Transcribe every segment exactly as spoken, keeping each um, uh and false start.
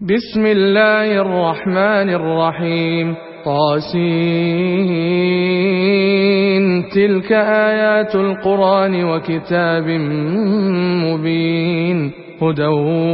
بسم الله الرحمن الرحيم. طاسين. تلك آيات القرآن وكتاب مبين، هدى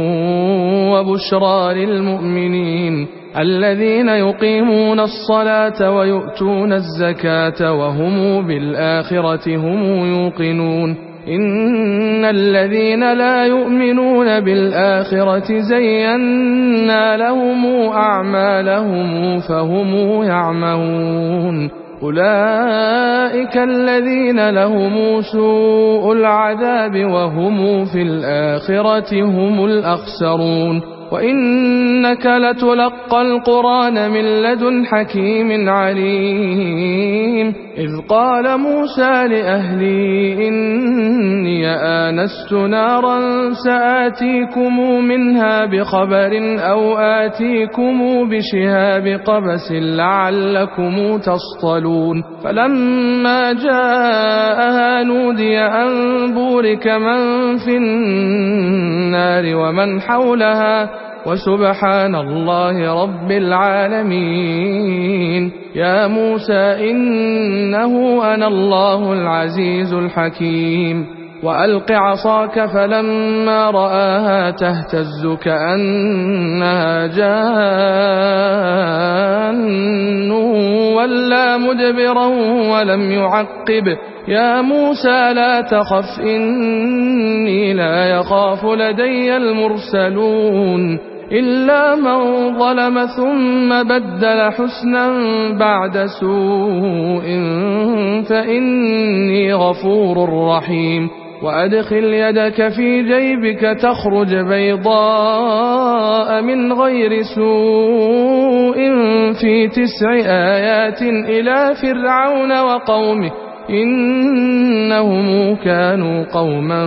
وبشرى للمؤمنين الذين يقيمون الصلاة ويؤتون الزكاة وهم بالآخرة هم يوقنون. إن الذين لا يؤمنون بالآخرة زينا لهم أعمالهم فهم يعمهون. أولئك الذين لهم سوء العذاب وهم في الآخرة هم الأخسرون. وإنك لتلقى القرآن من لدن حكيم عليم. إذ قال موسى لأهله إني آنست نارا سآتيكم منها بخبر أو آتيكم بشهاب قبس لعلكم تصطلون. فلما جاءها نودي أن بورك من في النار ومن حولها وسبحان الله رب العالمين. يا موسى إنه أنا الله العزيز الحكيم. وألق عصاك فلما رآها تهتز كأنها جان ولا مدبرا ولم يعقب. يا موسى لا تخف إني لا يخاف لدي المرسلون إلا من ظلم ثم بدل حسنا بعد سوء فإني غفور رحيم. وأدخل يدك في جيبك تخرج بيضاء من غير سوء في تسع آيات إلى فرعون وقومه إنهم كانوا قوما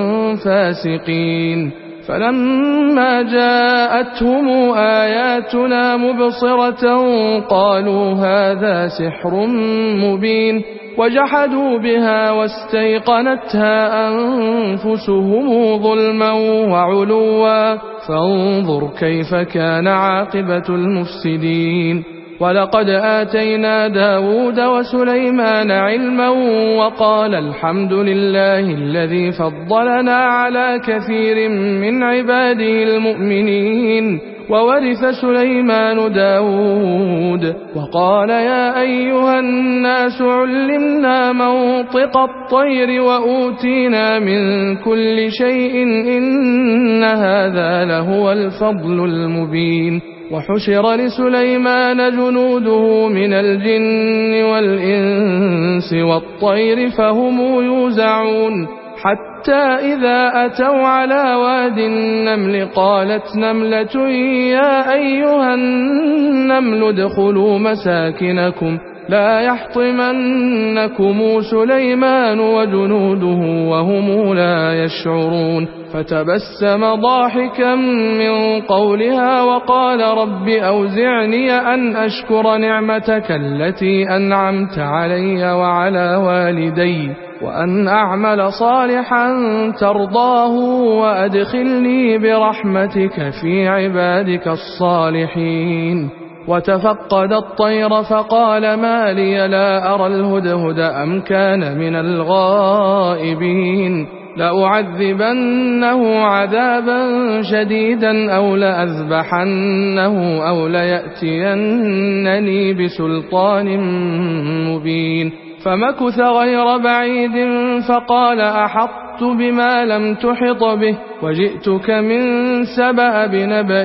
فاسقين. فلما جاءتهم آياتنا مبصرة قالوا هذا سحر مبين وجحدوا بها واستيقنتها أنفسهم ظلما وعلوا فانظر كيف كان عاقبة المفسدين. ولقد آتينا داود وسليمان علما وقال الحمد لله الذي فضلنا على كثير من عباده المؤمنين. وورث سليمان داود وقال يا أيها الناس علمنا منطق الطير وأوتينا من كل شيء إن هذا لهو الفضل المبين. وحشر لسليمان جنوده من الجن والإنس والطير فهم يوزعون حتى إذا أتوا على واد النمل قالت نملة يا أيها النمل ادخلوا مساكنكم لا يحطمنكم سليمان وجنوده وهم لا يشعرون. فتبسم ضاحكا من قولها وقال رب أوزعني أن أشكر نعمتك التي أنعمت علي وعلى والدي وأن أعمل صالحا ترضاه وأدخلني برحمتك في عبادك الصالحين. وتفقد الطير فقال ما لي لا أرى الهدهد أم كان من الغائبين. لأعذبنه عذابا شديدا أو لأذبحنه أو ليأتينني بسلطان مبين. فمكث غير بعيد فقال أحطت بما لم تحط به وجئتك من سبأ بنبأ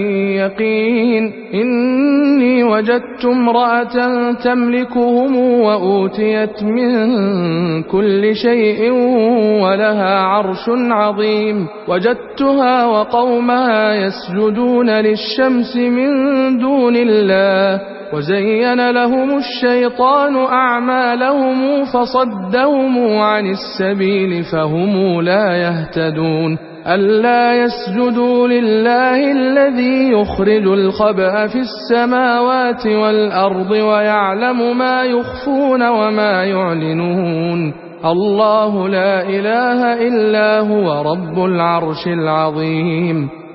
يقين. إني وجدت امرأة تملكهم وأوتيت من كل شيء ولها عرش عظيم. وجدتها وقومها يسجدون للشمس من دون الله وزين لهم الشيطان أعمالهم فصدهم عن السبيل فهم لا يهتدون. ألا يسجدوا لله الذي يخرج الخبأ في السماوات والأرض ويعلم ما يخفون وما يعلنون. الله لا إله إلا هو رب العرش العظيم.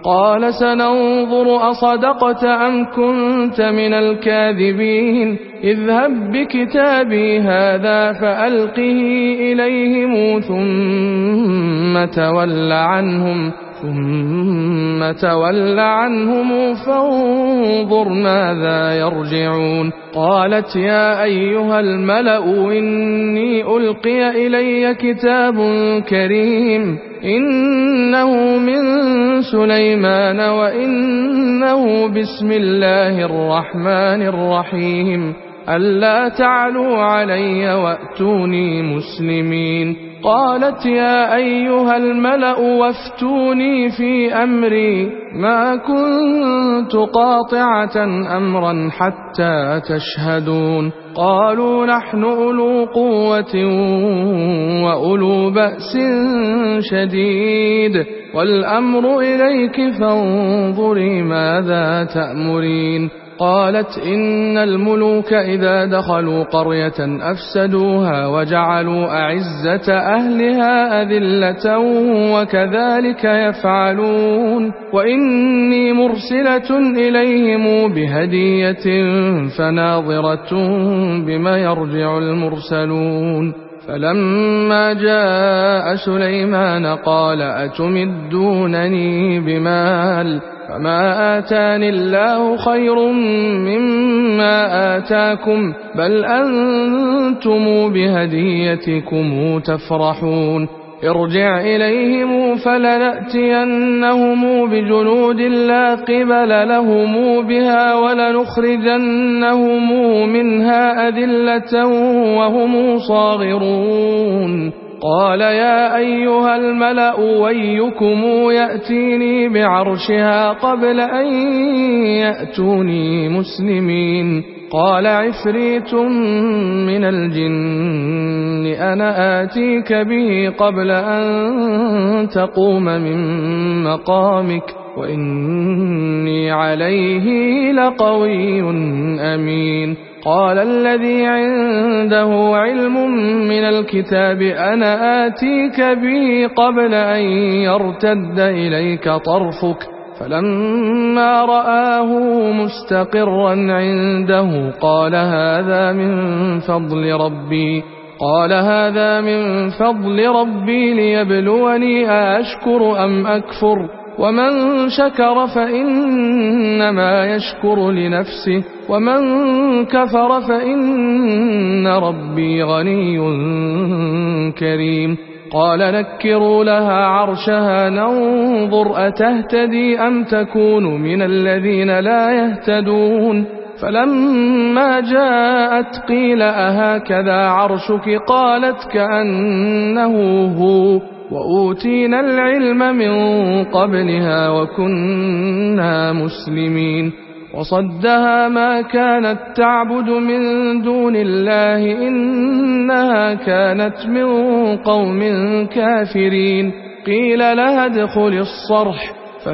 قال سننظر أصدقت أم كنت من الكاذبين اذهب بكتابي هذا فألقه إليهم ثم تول عنهم ثم تول عنهم فانظر ماذا يرجعون قالت يا أيها الملأ إني ألقي إلي كتاب كريم إنه من سليمان وإنه بسم الله الرحمن الرحيم ألا تعلوا علي وأتوني مسلمين قالت يا أيها الملأ وافتوني في أمري ما كنت قاطعة أمرا حتى تشهدون قالوا نحن أولو قوة وأولو بأس شديد والأمر إليك فانظري ماذا تأمرين قالت إن الملوك إذا دخلوا قرية أفسدوها وجعلوا أعزة أهلها أذلة وكذلك يفعلون وإني مرسلة إليهم بهدية فناظرة بما يرجع المرسلون فلما جاء سليمان قال أتمدونني بمال فما آتاني الله خير مما آتاكم بل أنتم بهديتكم تفرحون ارجع إليهم فلنأتينهم بجنود لا قبل لهم بها ولنخرجنهم منها أذلة وهم صاغرون قال يا أيها الملأ ويكم يأتيني بعرشها قبل أن يأتوني مسلمين قال عفريت من الجن أنا آتيك به قبل أن تقوم من مقامك وإني عليه لقوي أمين قال الذي عنده علم من الكتاب أنا آتيك به قبل أن يرتد إليك طرفك فلما رآه مستقرا عنده قال هذا من فضل ربي قال هذا من فضل ربي ليبلوني أشكر أم أكفر ومن شكر فإنما يشكر لنفسه ومن كفر فإن ربي غني كريم قال نكروا لها عرشها ننظر أتهتدي أم تكون من الذين لا يهتدون فلما جاءت قيل أهكذا عرشك قالت كأنه هو وأوتينا العلم من قبلها وكنا مسلمين وصدها ما كانت تعبد من دون الله إنها كانت من قوم كافرين قيل لها ادخل الصرح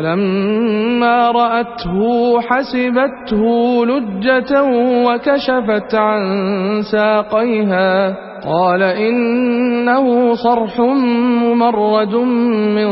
فلما رأته حسبته لجة وكشفت عن ساقيها قال إنه صرح ممرد من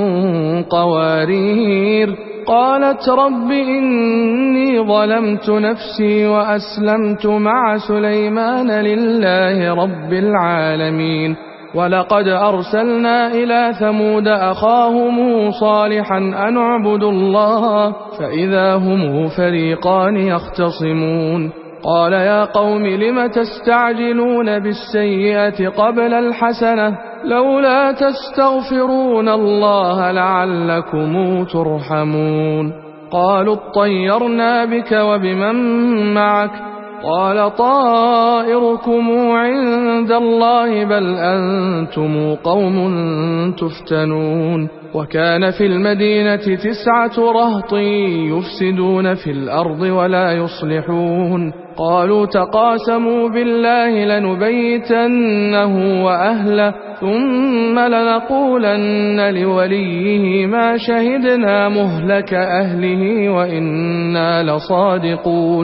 قوارير قالت رب إني ظلمت نفسي وأسلمت مع سليمان لله رب العالمين ولقد أرسلنا إلى ثمود أخاهم صالحا أن اعبدوا الله فإذا هم فريقان يختصمون قال يا قوم لم تستعجلون بالسيئة قبل الحسنة لولا تستغفرون الله لعلكم ترحمون قالوا اطيرنا بك وبمن معك قال طائركم عند الله بل أنتم قوم تفتنون وكان في المدينة تسعة رهط يفسدون في الأرض ولا يصلحون قالوا تقاسموا بالله لنبيتنه وأهله ثم لنقولن لوليه ما شهدنا مهلك أهله وإنا لصادقون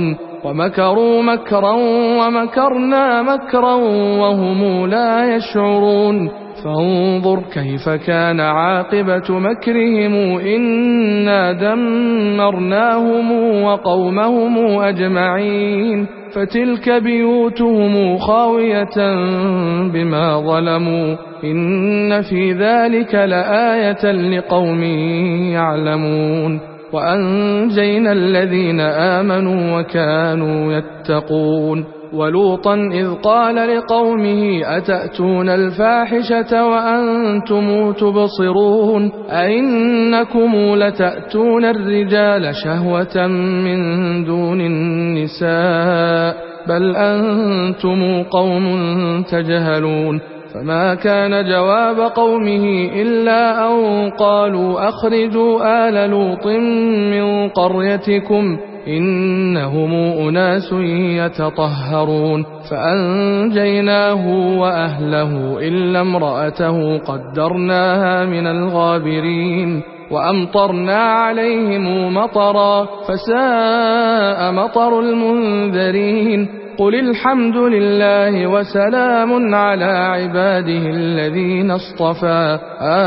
ومكروا مكرا ومكرنا مكرا وهم لا يشعرون فانظر كيف كان عاقبة مكرهم إنا دمرناهم وقومهم أجمعين فتلك بيوتهم خاوية بما ظلموا إن في ذلك لآية لقوم يعلمون وأنجينا الذين آمنوا وكانوا يتقون ولوطا إذ قال لقومه أتأتون الفاحشة وأنتم تبصرون أئنكم لتأتون الرجال شهوة من دون النساء بل أنتم قوم تجهلون فما كان جواب قومه إلا أن قالوا أخرجوا آل لوط من قريتكم إنهم أناس يتطهرون فأنجيناه وأهله إلا امرأته قدرناها من الغابرين وأمطرنا عليهم مطرا فساء مطر المنذرين قل الحمد لله وسلام على عباده الذين اصطفى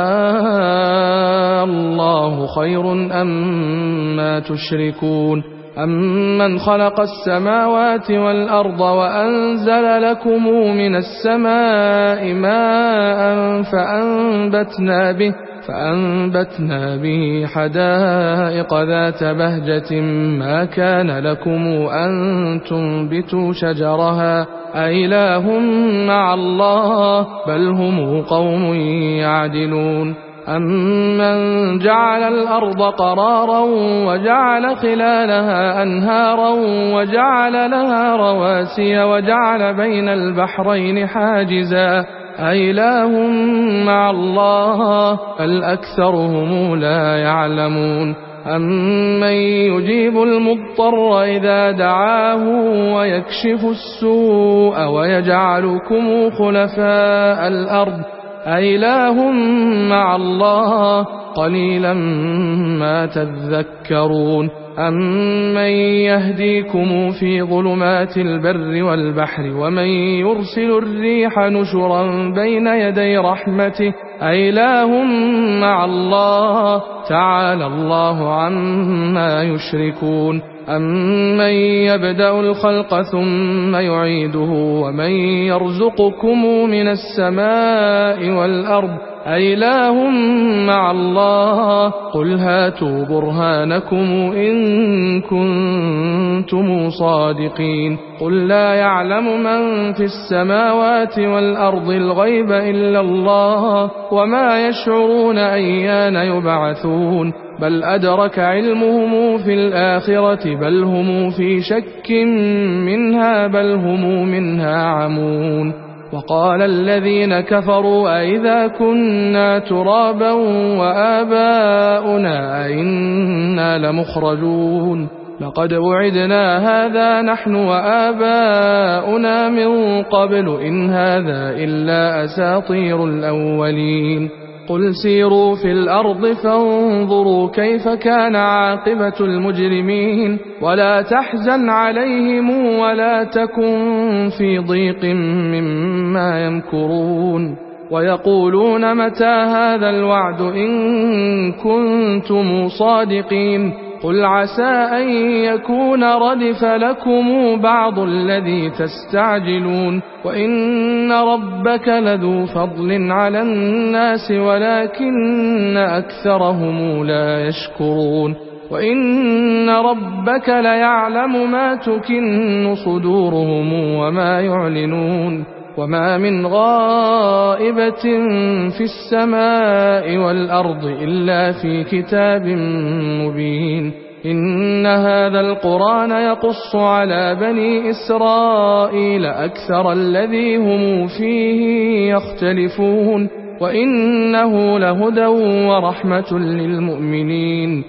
آه الله خير أم ما تشركون أمن خلق السماوات والأرض وأنزل لكم من السماء ماء فأنبتنا به فأنبتنا به حدائق ذات بهجة ما كان لكم أن تنبتوا شجرها أإله مع الله بل هم قوم يعدلون أمن جعل الأرض قرارا وجعل خلالها أنهارا وجعل لها رواسي وجعل بين البحرين حاجزا أإله مع الله بل أكثرهم لا يعلمون أمن يجيب المضطر إذا دعاه ويكشف السوء ويجعلكم خلفاء الأرض أإله مع الله قليلا ما تذكرون أمن يهديكم في ظلمات البر والبحر ومن يرسل الريح نشرا بين يدي رحمته أإله مع الله تعالى الله عما يشركون أمن يبدأ الخلق ثم يعيده ومن يرزقكم من السماء والأرض أإله مع الله قل هاتوا برهانكم إن كنتم صادقين قل لا يعلم من في السماوات والأرض الغيب إلا الله وما يشعرون أيان يبعثون بل أدرك علمهم في الآخرة بل هم في شك منها بل هم منها عمون وقال الذين كفروا أئذا كنا ترابا وآباؤنا أئنا لمخرجون لقد وعدنا هذا نحن وآباؤنا من قبل إن هذا إلا أساطير الأولين قل سيروا في الأرض فانظروا كيف كان عاقبة المجرمين ولا تحزن عليهم ولا تكن في ضيق مما يمكرون ويقولون متى هذا الوعد إن كنتم صادقين قل عسى أن يكون ردف لكم بعض الذي تستعجلون وإن ربك لذو فضل على الناس ولكن أكثرهم لا يشكرون وإن ربك ليعلم ما تكن صدورهم وما يعلنون وما من غائبة في السماء والأرض إلا في كتاب مبين إن هذا القرآن يقص على بني إسرائيل أكثر الذي هم فيه يختلفون وإنه لهدى ورحمة للمؤمنين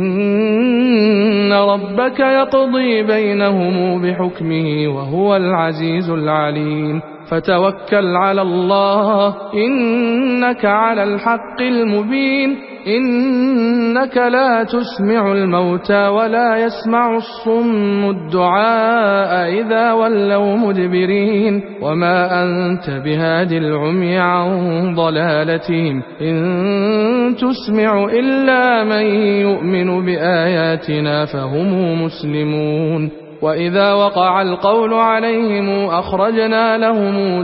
إن ربك يقضي بينهم بحكمه وهو العزيز العليم فتوكل على الله إنك على الحق المبين إنك لا تسمع الموتى ولا يسمع الصم الدعاء إذا ولوا مدبرين وما أنت بهاد العمي عن ضلالتهم إن تسمع إلا من يؤمن بآياتنا فهم مسلمون وإذا وقع القول عليهم أخرجنا لهم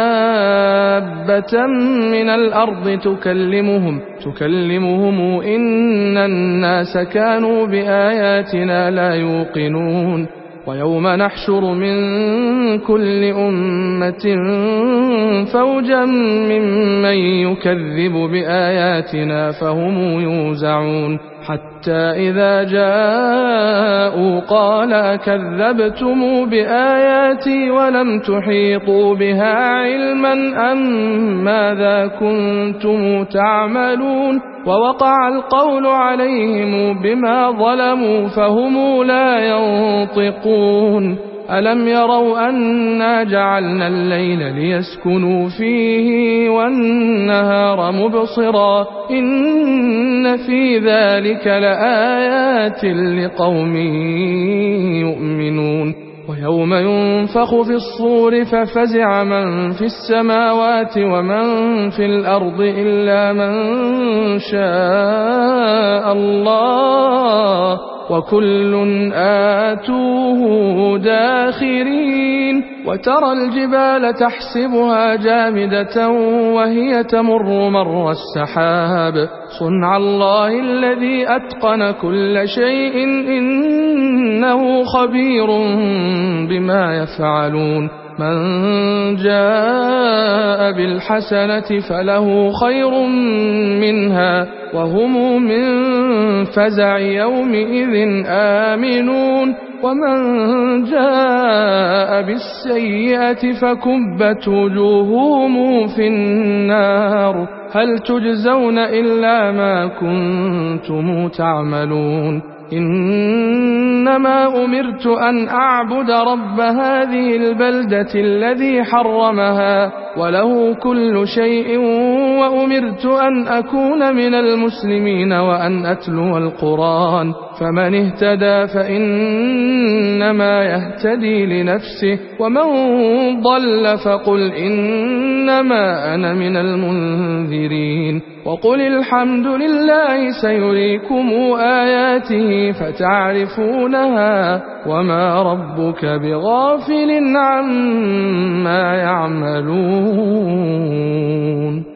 دابة من الأرض تكلمهم تكلمهم إن الناس كانوا بآياتنا لا يوقنون ويوم نحشر من كل أمة فوجا ممن يكذب بآياتنا فهم يوزعون حتى إذا جاءوا قال أكذبتم بآياتي ولم تحيطوا بها علما أم ماذا كنتم تعملون ووقع القول عليهم بما ظلموا فهم لا ينطقون ألم يروا أنا جعلنا الليل ليسكنوا فيه والنهار مبصرا إن في ذلك لآيات لقوم يؤمنون ويوم ينفخ في الصور ففزع من في السماوات ومن في الأرض إلا من شاء الله وكل آتوه داخرين وترى الجبال تحسبها جامدة وهي تمر مر السحاب صنع الله الذي أتقن كل شيء إنه خبير بما يفعلون من جاء بالحسنة فله خير منها وهم من فزع يومئذ آمنون ومن جاء بالسيئة فكبت وجوههم في النار هل تجزون إلا ما كنتم تعملون إنما أمرت أن أعبد رب هذه البلدة الذي حرمها وله كل شيء وأمرت أن أكون من المسلمين وأن أتلو القرآن فمن اهتدى فإنما يهتدي لنفسه ومن ضل فقل إنما أنا من المنذرين وقل الحمد لله سيريكم آياته فتعرفونها وما ربك بغافل عما يعملون